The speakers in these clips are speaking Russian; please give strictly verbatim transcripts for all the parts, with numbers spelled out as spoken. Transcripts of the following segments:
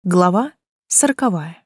Глава сороковая.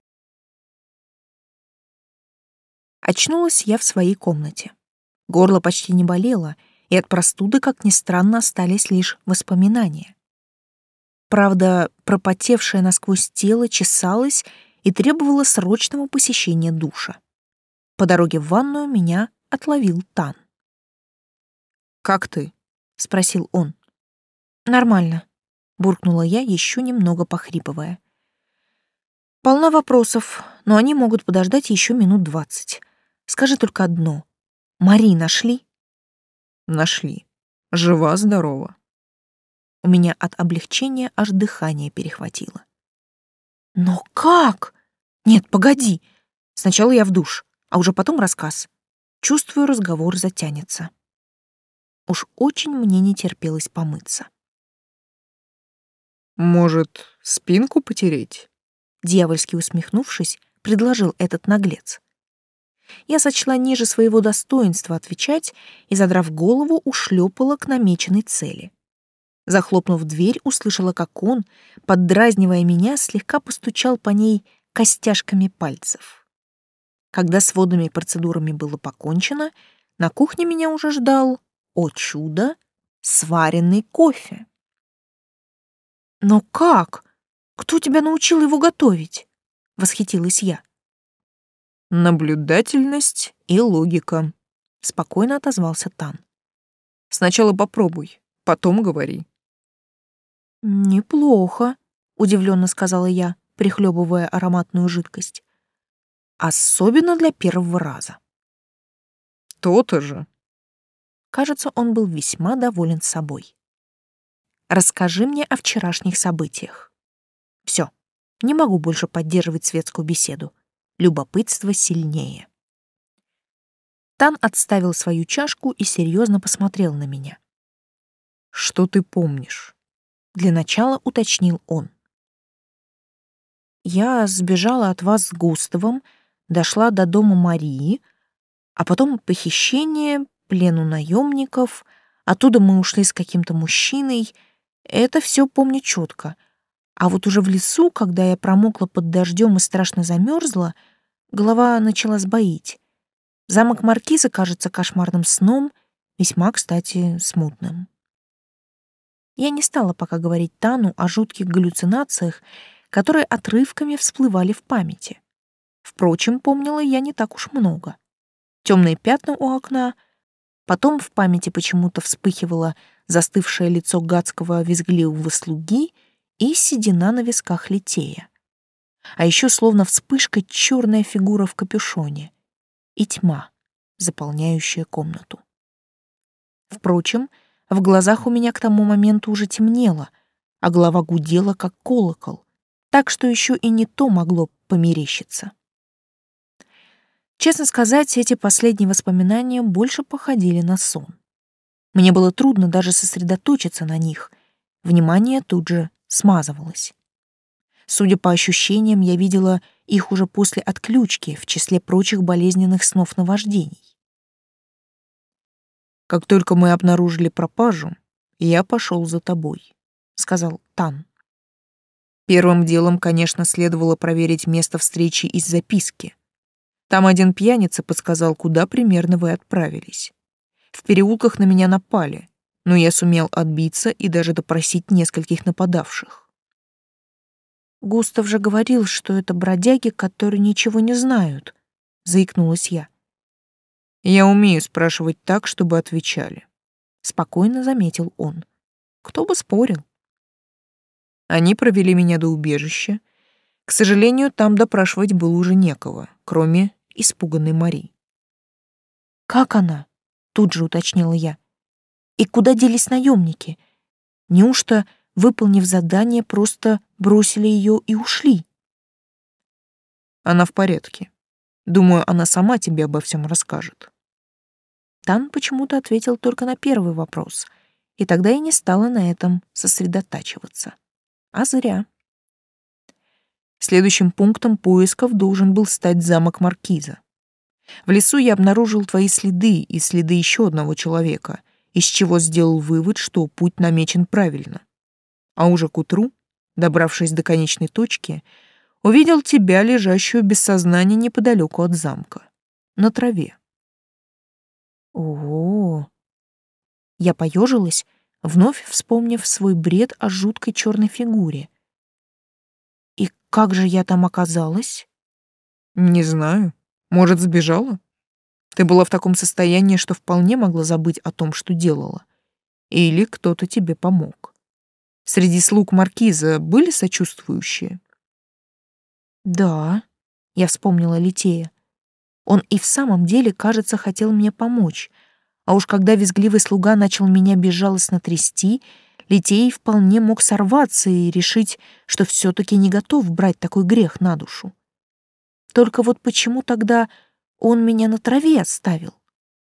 Очнулась я в своей комнате. Горло почти не болело, и от простуды, как ни странно, остались лишь воспоминания. Правда, пропотевшее насквозь тело чесалось и требовало срочного посещения душа. По дороге в ванную меня отловил Тан. «Как ты?» — спросил он. «Нормально», — буркнула я, еще немного похрипывая. «Полна вопросов, но они могут подождать еще минут двадцать. Скажи только одно. Мари нашли?» «Нашли. Жива-здорова». У меня от облегчения аж дыхание перехватило. «Но как? Нет, погоди. Сначала я в душ, а уже потом рассказ. Чувствую, разговор затянется». Уж очень мне не терпелось помыться. «Может, спинку потереть?» Дьявольски усмехнувшись, предложил этот наглец. Я сочла ниже своего достоинства отвечать и, задрав голову, ушлепала к намеченной цели. Захлопнув дверь, услышала, как он, поддразнивая меня, слегка постучал по ней костяшками пальцев. Когда с водными процедурами было покончено, на кухне меня уже ждал, о чудо, сваренный кофе. «Но как? Кто тебя научил его готовить?» — восхитилась я. «Наблюдательность и логика», — спокойно отозвался Тан. «Сначала попробуй, потом говори». «Неплохо», — удивленно сказала я, прихлебывая ароматную жидкость. «Особенно для первого раза». «То-то же». Кажется, он был весьма доволен собой. «Расскажи мне о вчерашних событиях». Все, не могу больше поддерживать светскую беседу. Любопытство сильнее. Тан отставил свою чашку и серьезно посмотрел на меня. «Что ты помнишь?» Для начала уточнил он. «Я сбежала от вас с Густавом, дошла до дома Марии, а потом похищение, плен у наемников, оттуда мы ушли с каким-то мужчиной. Это все помню четко. А вот уже в лесу, когда я промокла под дождем и страшно замерзла, голова начала сбоить. Замок Маркиза кажется кошмарным сном, весьма, кстати, смутным». Я не стала пока говорить Тану о жутких галлюцинациях, которые отрывками всплывали в памяти. Впрочем, помнила я не так уж много. Темные пятна у окна, потом в памяти почему-то вспыхивало застывшее лицо гадского визгливого слуги и седина на висках Литея. А еще словно вспышка черная фигура в капюшоне и тьма, заполняющая комнату. Впрочем, в глазах у меня к тому моменту уже темнело, а голова гудела, как колокол, так что еще и не то могло померещиться. Честно сказать, эти последние воспоминания больше походили на сон. Мне было трудно даже сосредоточиться на них, внимание тут же смазывалось. Судя по ощущениям, я видела их уже после отключки в числе прочих болезненных снов-наваждений. «Как только мы обнаружили пропажу, я пошел за тобой», — сказал Тан. «Первым делом, конечно, следовало проверить место встречи из записки. Там один пьяница подсказал, куда примерно вы отправились. В переулках на меня напали, но я сумел отбиться и даже допросить нескольких нападавших». «Густав же говорил, что это бродяги, которые ничего не знают», — заикнулась я. «Я умею спрашивать так, чтобы отвечали», — спокойно заметил он. «Кто бы спорил?» Они провели меня до убежища. К сожалению, там допрашивать было уже некого, кроме испуганной Мари. «Как она?» — тут же уточнила я. «И куда делись наемники? Неужто, выполнив задание, просто бросили ее и ушли?» «Она в порядке. Думаю, она сама тебе обо всем расскажет». Тан почему-то ответил только на первый вопрос, и тогда я не стала на этом сосредотачиваться. А зря. Следующим пунктом поисков должен был стать замок Маркиза. В лесу я обнаружил твои следы и следы еще одного человека, из чего сделал вывод, что путь намечен правильно. А уже к утру Добравшись до конечной точки, увидел тебя, лежащую без сознания неподалеку от замка, на траве. О, я поежилась, вновь вспомнив свой бред о жуткой черной фигуре. И как же я там оказалась? Не знаю. Может, сбежала? Ты была в таком состоянии, что вполне могла забыть о том, что делала. Или кто-то тебе помог. Среди слуг маркиза были сочувствующие? Да, я вспомнила Литея. Он и в самом деле, кажется, хотел мне помочь. А уж когда визгливый слуга начал меня безжалостно трясти, Литей вполне мог сорваться и решить, что все-таки не готов брать такой грех на душу. Только вот почему тогда он меня на траве оставил?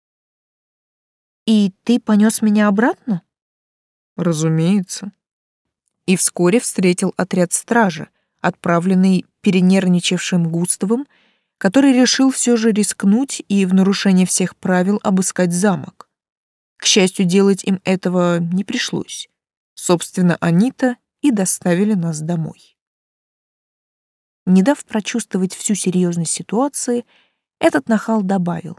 И ты понес меня обратно? Разумеется. И вскоре встретил отряд стражи, отправленный перенервничавшим Густавом, который решил все же рискнуть и в нарушение всех правил обыскать замок. К счастью, делать им этого не пришлось. Собственно, они-то и доставили нас домой. Не дав прочувствовать всю серьезность ситуации, этот нахал добавил.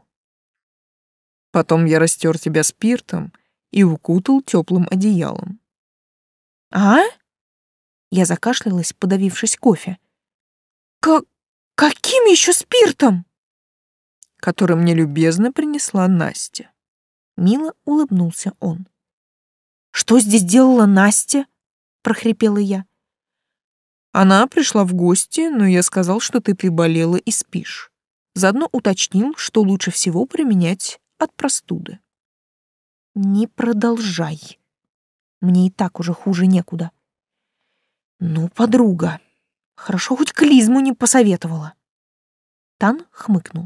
Потом я растер тебя спиртом и укутал теплым одеялом. «А?» Я закашлялась, подавившись кофе. «Как... каким еще спиртом?» Который мне любезно принесла Настя. Мило улыбнулся он. «Что здесь делала Настя?» — прохрипела я. Она пришла в гости, но я сказал, что ты приболела и спишь. Заодно уточнил, что лучше всего применять от простуды. «Не продолжай. Мне и так уже хуже некуда». «Ну, подруга, хорошо хоть клизму не посоветовала». Тан хмыкнул.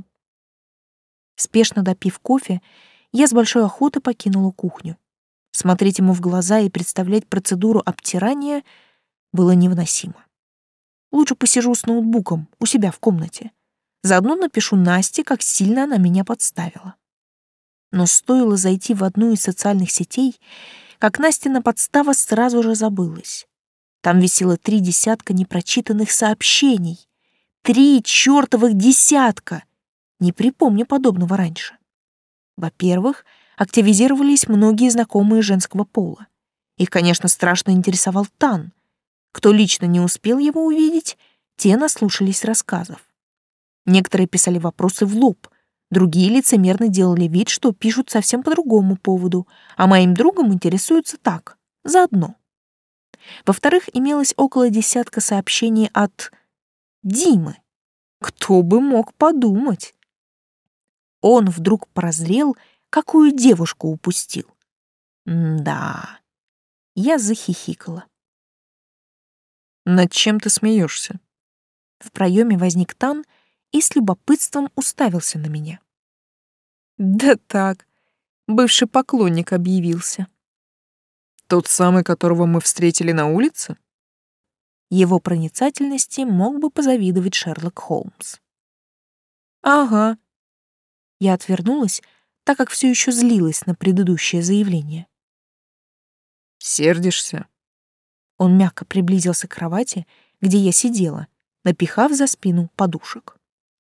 Спешно допив кофе, я с большой охотой покинула кухню. Смотреть ему в глаза и представлять процедуру обтирания было невыносимо. Лучше посижу с ноутбуком у себя в комнате. Заодно напишу Насте, как сильно она меня подставила. Но стоило зайти в одну из социальных сетей, как Настина подстава сразу же забылась. Там висело три десятка непрочитанных сообщений. Три чертовых десятка! Не припомню подобного раньше. Во-первых, активизировались многие знакомые женского пола. Их, конечно, страшно интересовал Тан. Кто лично не успел его увидеть, те наслушались рассказов. Некоторые писали вопросы в лоб, другие лицемерно делали вид, что пишут совсем по другому поводу, а моим другом интересуются так, заодно. Во-вторых, имелось около десятка сообщений от Димы. Кто бы мог подумать? Он вдруг прозрел, какую девушку упустил. М-да. Я захихикала. Над чем ты смеешься? В проеме возник Тан и с любопытством уставился на меня. Да так, бывший поклонник объявился. Тот самый, которого мы встретили на улице? Его проницательности мог бы позавидовать Шерлок Холмс. Ага. Я отвернулась, так как все еще злилась на предыдущее заявление. Сердишься? Он мягко приблизился к кровати, где я сидела, напихав за спину подушек.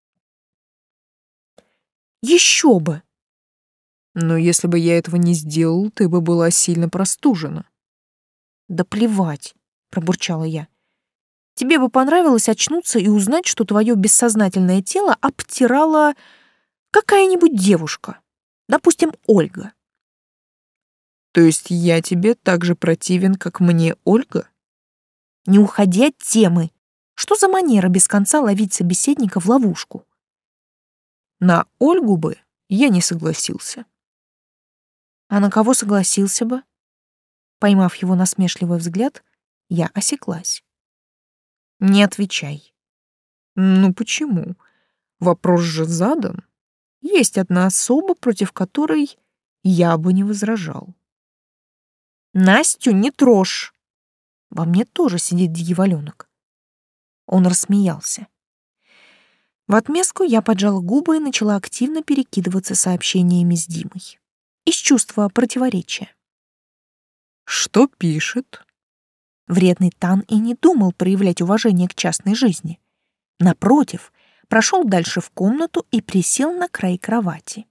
Еще бы! Но если бы я этого не сделал, ты бы была сильно простужена. Да плевать, пробурчала я. Тебе бы понравилось очнуться и узнать, что твое бессознательное тело обтирала какая-нибудь девушка, допустим, Ольга. То есть я тебе так же противен, как мне Ольга? Не уходи от темы. Что за манера без конца ловить собеседника в ловушку? На Ольгу бы я не согласился. А на кого согласился бы? Поймав его насмешливый взгляд, я осеклась. Не отвечай. Ну почему? Вопрос же задан. Есть одна особа, против которой я бы не возражал. Настю не трожь. Во мне тоже сидит дьяволёнок. Он рассмеялся. В отместку я поджала губы и начала активно перекидываться сообщениями с Димой. Из чувства противоречия. Что пишет? Вредный Тан и не думал проявлять уважение к частной жизни. Напротив, прошел дальше в комнату и присел на край кровати.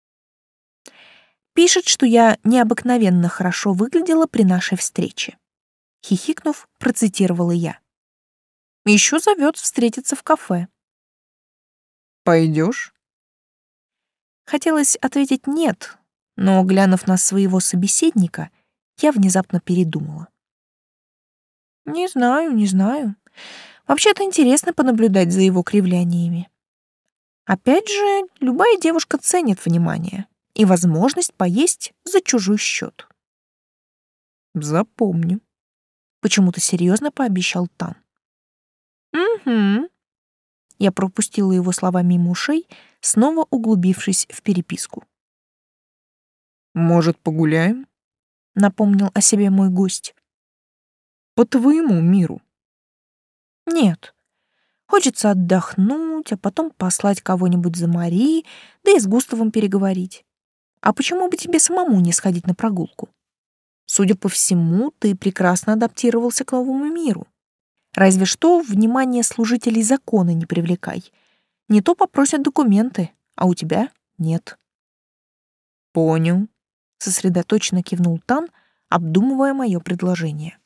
Пишет, что я необыкновенно хорошо выглядела при нашей встрече. Хихикнув, процитировала я. Еще зовет встретиться в кафе. Пойдешь? Хотелось ответить «нет», но, глянув на своего собеседника, я внезапно передумала. Не знаю, не знаю. Вообще-то интересно понаблюдать за его кривляниями. Опять же, любая девушка ценит внимание и возможность поесть за чужой счет. Запомню. Почему-то серьезно пообещал Тан. Угу. Я пропустила его слова мимо ушей, снова углубившись в переписку. Может, погуляем? Напомнил о себе мой гость. По твоему миру. Нет. Хочется отдохнуть, а потом послать кого-нибудь за Мари, да и с Густавом переговорить. А почему бы тебе самому не сходить на прогулку? Судя по всему, ты прекрасно адаптировался к новому миру. Разве что внимание служителей закона не привлекай. Не то попросят документы, а у тебя нет. Понял. Сосредоточенно кивнул Тан, обдумывая мое предложение.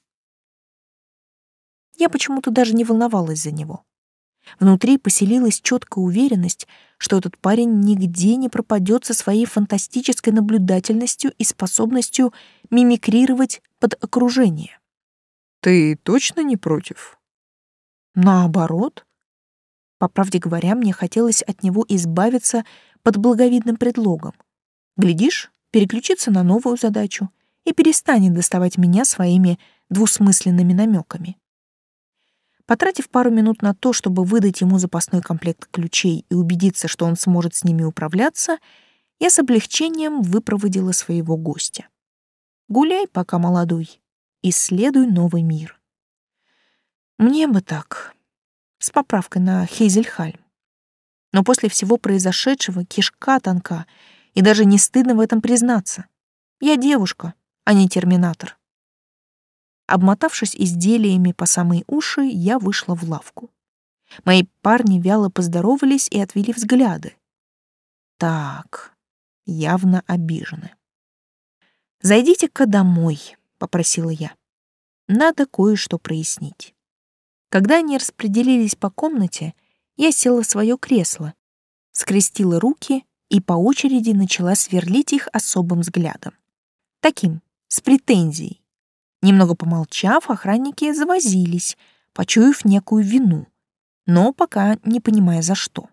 Я почему-то даже не волновалась за него. Внутри поселилась четкая уверенность, что этот парень нигде не пропадет со своей фантастической наблюдательностью и способностью мимикрировать под окружение. Ты точно не против? Наоборот. По правде говоря, мне хотелось от него избавиться под благовидным предлогом. Глядишь, переключиться на новую задачу и перестанет доставать меня своими двусмысленными намеками. Потратив пару минут на то, чтобы выдать ему запасной комплект ключей и убедиться, что он сможет с ними управляться, я с облегчением выпроводила своего гостя. Гуляй, пока молодой, исследуй новый мир. Мне бы так, с поправкой на Хейзельхальм. Но после всего произошедшего кишка тонка, и даже не стыдно в этом признаться. Я девушка, а не терминатор. Обмотавшись изделиями по самые уши, я вышла в лавку. Мои парни вяло поздоровались и отвели взгляды. Так, явно обижены. «Зайдите-ка домой», — попросила я. «Надо кое-что прояснить». Когда они распределились по комнате, я села в свое кресло, скрестила руки и по очереди начала сверлить их особым взглядом. Таким, с претензией. Немного помолчав, охранники завозились, почуяв некую вину, но пока не понимая за что.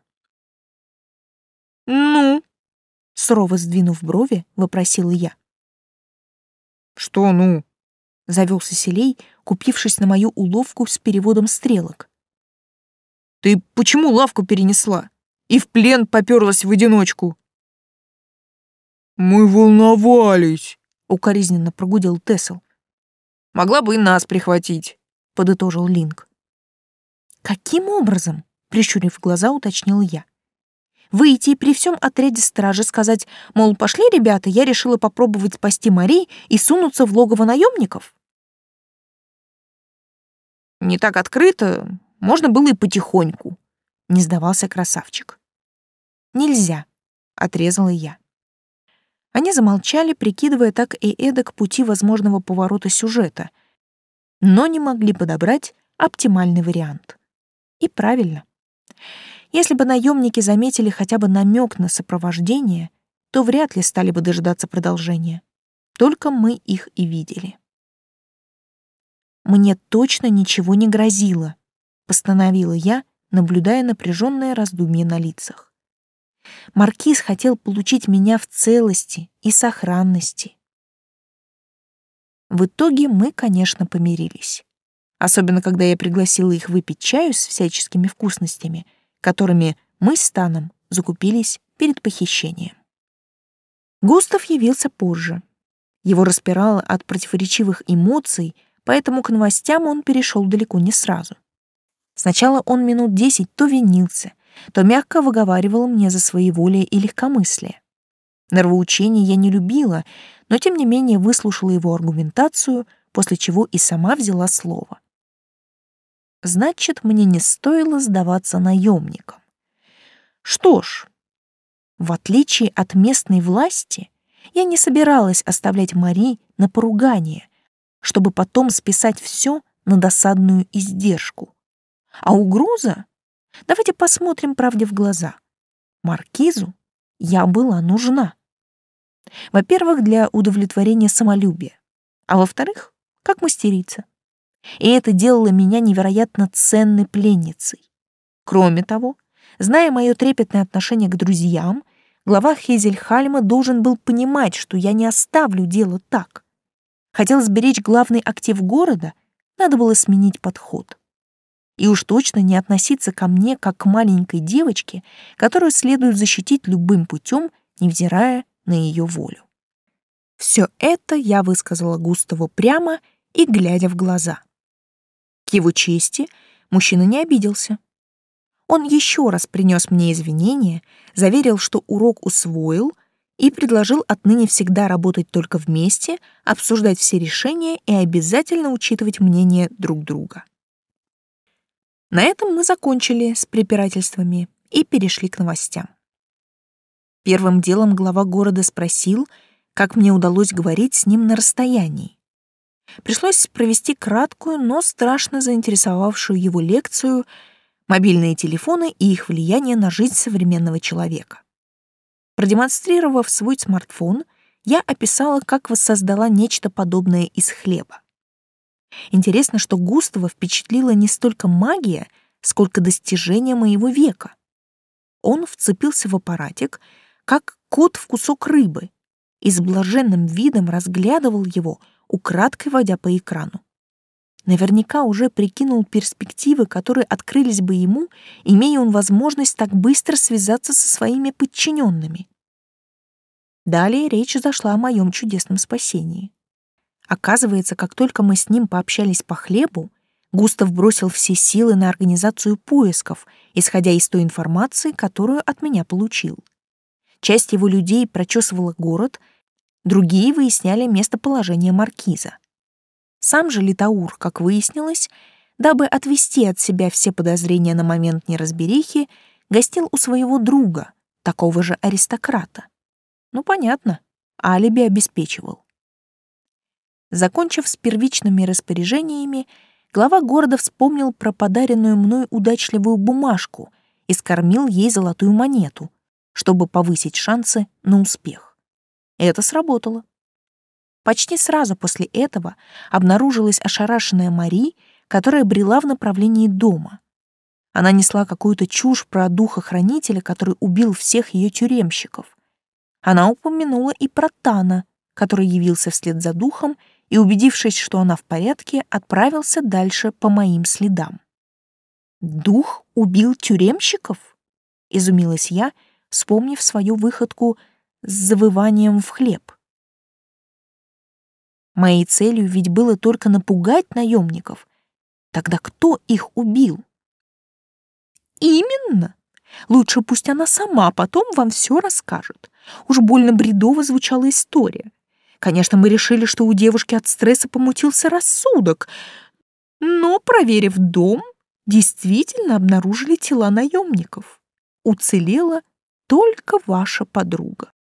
«Ну?» — сурово сдвинув брови, вопросила я. «Что «ну»?» — завелся Селей, купившись на мою уловку с переводом стрелок. «Ты почему лавку перенесла и в плен попёрлась в одиночку?» «Мы волновались», — укоризненно прогудел Тесл. «Могла бы и нас прихватить», — подытожил Линк. «Каким образом?» — прищурив глаза, уточнил я. «Выйти и при всем отряде стражи сказать, мол, пошли, ребята, я решила попробовать спасти Мари и сунуться в логово наемников?» «Не так открыто, можно было и потихоньку», — не сдавался красавчик. «Нельзя», — отрезала я. Они замолчали, прикидывая так и эдак пути возможного поворота сюжета, но не могли подобрать оптимальный вариант. И правильно. Если бы наемники заметили хотя бы намек на сопровождение, то вряд ли стали бы дожидаться продолжения. Только мы их и видели. «Мне точно ничего не грозило», — постановила я, наблюдая напряженное раздумье на лицах. Маркиз хотел получить меня в целости и сохранности. В итоге мы, конечно, помирились. Особенно, когда я пригласила их выпить чаю с всяческими вкусностями, которыми мы с Таном закупились перед похищением. Густав явился позже. Его распирало от противоречивых эмоций, поэтому к новостям он перешел далеко не сразу. Сначала он минут десять то винился, то мягко выговаривал мне за своеволие и легкомыслие. Нравоучений я не любила, но тем не менее выслушала его аргументацию, после чего и сама взяла слово. Значит, мне не стоило сдаваться наемникам. Что ж, в отличие от местной власти, я не собиралась оставлять Мари на поругание, чтобы потом списать все на досадную издержку. А угроза? Давайте посмотрим правде в глаза. Маркизу я была нужна. Во-первых, для удовлетворения самолюбия, а во-вторых, как мастерица. И это делало меня невероятно ценной пленницей. Кроме того, зная мое трепетное отношение к друзьям, глава Хейзельхальма должен был понимать, что я не оставлю дело так. Хотел сберечь главный актив города, надо было сменить подход. И уж точно не относиться ко мне как к маленькой девочке, которую следует защитить любым путем, невзирая на ее волю. Все это я высказала Густаву прямо и глядя в глаза. К его чести, мужчина не обиделся. Он еще раз принес мне извинения, заверил, что урок усвоил, и предложил отныне всегда работать только вместе, обсуждать все решения и обязательно учитывать мнение друг друга. На этом мы закончили с препирательствами и перешли к новостям. Первым делом глава города спросил, как мне удалось говорить с ним на расстоянии. Пришлось провести краткую, но страшно заинтересовавшую его лекцию «Мобильные телефоны и их влияние на жизнь современного человека». Продемонстрировав свой смартфон, я описала, как воссоздала нечто подобное из хлеба. Интересно, что Густава впечатлила не столько магия, сколько достижение моего века. Он вцепился в аппаратик, как кот в кусок рыбы, и с блаженным видом разглядывал его, украдкой водя по экрану. Наверняка уже прикинул перспективы, которые открылись бы ему, имея он возможность так быстро связаться со своими подчиненными. Далее речь зашла о моем чудесном спасении. Оказывается, как только мы с ним пообщались по хлебу, Густав бросил все силы на организацию поисков, исходя из той информации, которую от меня получил. Часть его людей прочесывала город, другие выясняли местоположение маркиза. Сам же Литаур, как выяснилось, дабы отвести от себя все подозрения на момент неразберихи, гостил у своего друга, такого же аристократа. Ну, понятно, алиби обеспечивал. Закончив с первичными распоряжениями, глава города вспомнил про подаренную мной удачливую бумажку и скормил ей золотую монету, чтобы повысить шансы на успех. Это сработало. Почти сразу после этого обнаружилась ошарашенная Мари, которая брела в направлении дома. Она несла какую-то чушь про духа-хранителя, который убил всех ее тюремщиков. Она упомянула и про Тана, который явился вслед за духом и, убедившись, что она в порядке, отправился дальше по моим следам. «Дух убил тюремщиков?» — изумилась я, вспомнив свою выходку с завыванием в хлеб. Моей целью ведь было только напугать наемников. Тогда кто их убил? Именно. Лучше пусть она сама потом вам все расскажет. Уж больно бредово звучала история. Конечно, мы решили, что у девушки от стресса помутился рассудок, но, проверив дом, действительно обнаружили тела наемников. Уцелела только ваша подруга.